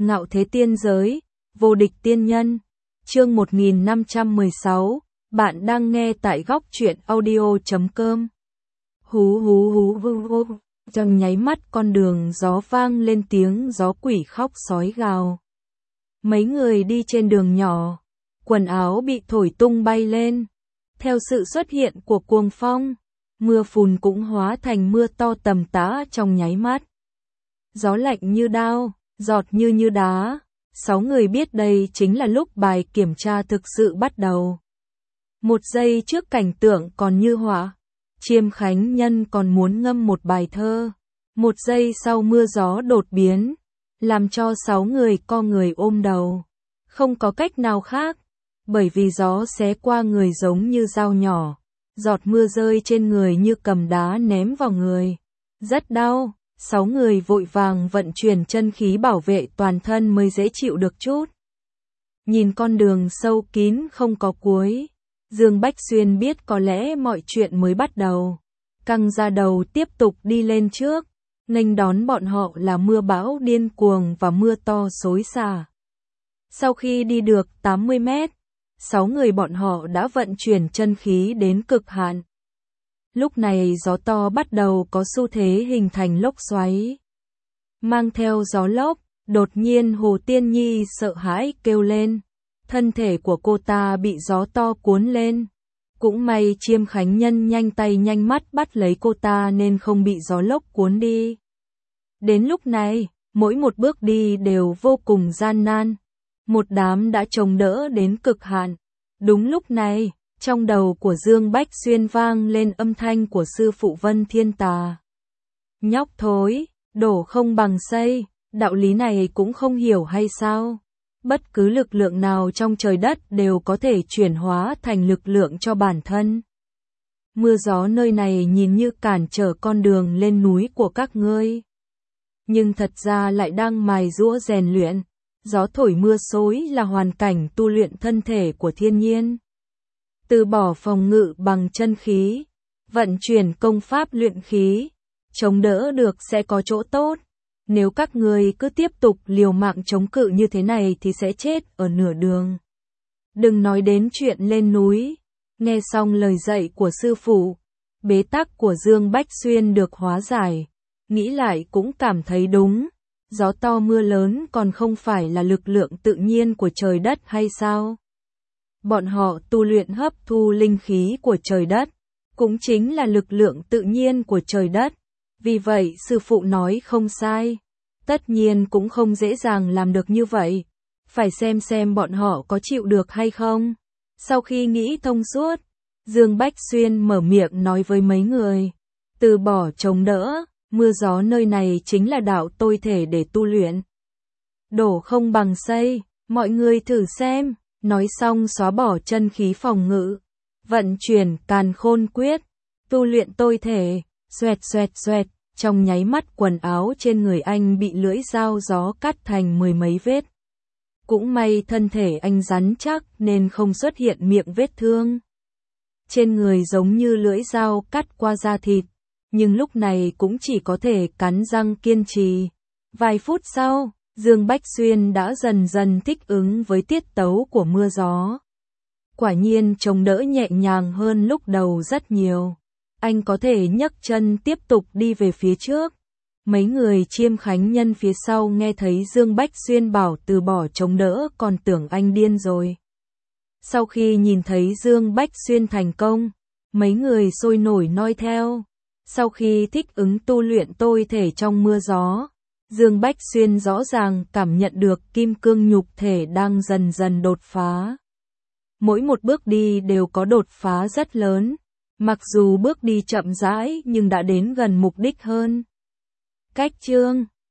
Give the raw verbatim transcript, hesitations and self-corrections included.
Ngạo thế tiên giới, vô địch tiên nhân. Chương một nghìn năm trăm mười sáu, bạn đang nghe tại góc truyện audio chấm com. Hú hú hú hú hú, trong nháy mắt con đường gió vang lên tiếng gió quỷ khóc sói gào. Mấy người đi trên đường nhỏ, quần áo bị thổi tung bay lên. Theo sự xuất hiện của cuồng phong, mưa phùn cũng hóa thành mưa to tầm tã trong nháy mắt. Gió lạnh như đao, giọt như như đá. Sáu người biết đây chính là lúc bài kiểm tra thực sự bắt đầu. Một giây trước cảnh tượng còn như họa, Chiêm Khánh Nhân còn muốn ngâm một bài thơ. Một giây sau mưa gió đột biến, làm cho sáu người co người ôm đầu. Không có cách nào khác, bởi vì gió xé qua người giống như dao nhỏ. Giọt mưa rơi trên người như cầm đá ném vào người. Rất đau. Sáu người vội vàng vận chuyển chân khí bảo vệ toàn thân mới dễ chịu được chút. Nhìn con đường sâu kín không có cuối, Dương Bách Xuyên biết có lẽ mọi chuyện mới bắt đầu. Căng ra đầu tiếp tục đi lên trước, nghênh đón bọn họ là mưa bão điên cuồng và mưa to xối xả. Sau khi đi được tám mươi mét, sáu người bọn họ đã vận chuyển chân khí đến cực hạn. Lúc này gió to bắt đầu có xu thế hình thành lốc xoáy. Mang theo gió lốc, đột nhiên Hồ Tiên Nhi sợ hãi kêu lên. Thân thể của cô ta bị gió to cuốn lên. Cũng may Chiêm Khánh Nhân nhanh tay nhanh mắt bắt lấy cô ta nên không bị gió lốc cuốn đi. Đến lúc này, mỗi một bước đi đều vô cùng gian nan. Một đám đã chống đỡ đến cực hạn. Đúng lúc này, trong đầu của Dương Bách Xuyên vang lên âm thanh của sư phụ Vân Thiên Tà. Nhóc thối, đổ không bằng xây, đạo lý này cũng không hiểu hay sao? Bất cứ lực lượng nào trong trời đất đều có thể chuyển hóa thành lực lượng cho bản thân. Mưa gió nơi này nhìn như cản trở con đường lên núi của các ngươi. Nhưng thật ra lại đang mài giũa rèn luyện. Gió thổi mưa xối là hoàn cảnh tu luyện thân thể của thiên nhiên. Từ bỏ phòng ngự bằng chân khí, vận chuyển công pháp luyện khí, chống đỡ được sẽ có chỗ tốt. Nếu các người cứ tiếp tục liều mạng chống cự như thế này thì sẽ chết ở nửa đường. Đừng nói đến chuyện lên núi. Nghe xong lời dạy của sư phụ, bế tắc của Dương Bách Xuyên được hóa giải. Nghĩ lại cũng cảm thấy đúng. Gió to mưa lớn còn không phải là lực lượng tự nhiên của trời đất hay sao? Bọn họ tu luyện hấp thu linh khí của trời đất, cũng chính là lực lượng tự nhiên của trời đất. Vì vậy sư phụ nói không sai. Tất nhiên cũng không dễ dàng làm được như vậy. Phải xem xem bọn họ có chịu được hay không. Sau khi nghĩ thông suốt, Dương Bách Xuyên mở miệng nói với mấy người. Từ bỏ chống đỡ, mưa gió nơi này chính là đạo tôi thể để tu luyện. Đổ không bằng xây, mọi người thử xem. Nói xong xóa bỏ chân khí phòng ngự, vận chuyển càn khôn quyết, tu luyện tôi thể, xoẹt xoẹt xoẹt, trong nháy mắt quần áo trên người anh bị lưỡi dao gió cắt thành mười mấy vết. Cũng may thân thể anh rắn chắc nên không xuất hiện miệng vết thương. Trên người giống như lưỡi dao cắt qua da thịt, nhưng lúc này cũng chỉ có thể cắn răng kiên trì. Vài phút sau, Dương Bách Xuyên đã dần dần thích ứng với tiết tấu của mưa gió. Quả nhiên chống đỡ nhẹ nhàng hơn lúc đầu rất nhiều. Anh có thể nhấc chân tiếp tục đi về phía trước. Mấy người Chiêm Khánh Nhân phía sau nghe thấy Dương Bách Xuyên bảo từ bỏ chống đỡ còn tưởng anh điên rồi. Sau khi nhìn thấy Dương Bách Xuyên thành công, mấy người sôi nổi noi theo. Sau khi thích ứng tu luyện tôi thể trong mưa gió, Dương Bách Xuyên rõ ràng cảm nhận được kim cương nhục thể đang dần dần đột phá. Mỗi một bước đi đều có đột phá rất lớn, mặc dù bước đi chậm rãi nhưng đã đến gần mục đích hơn. Cách chương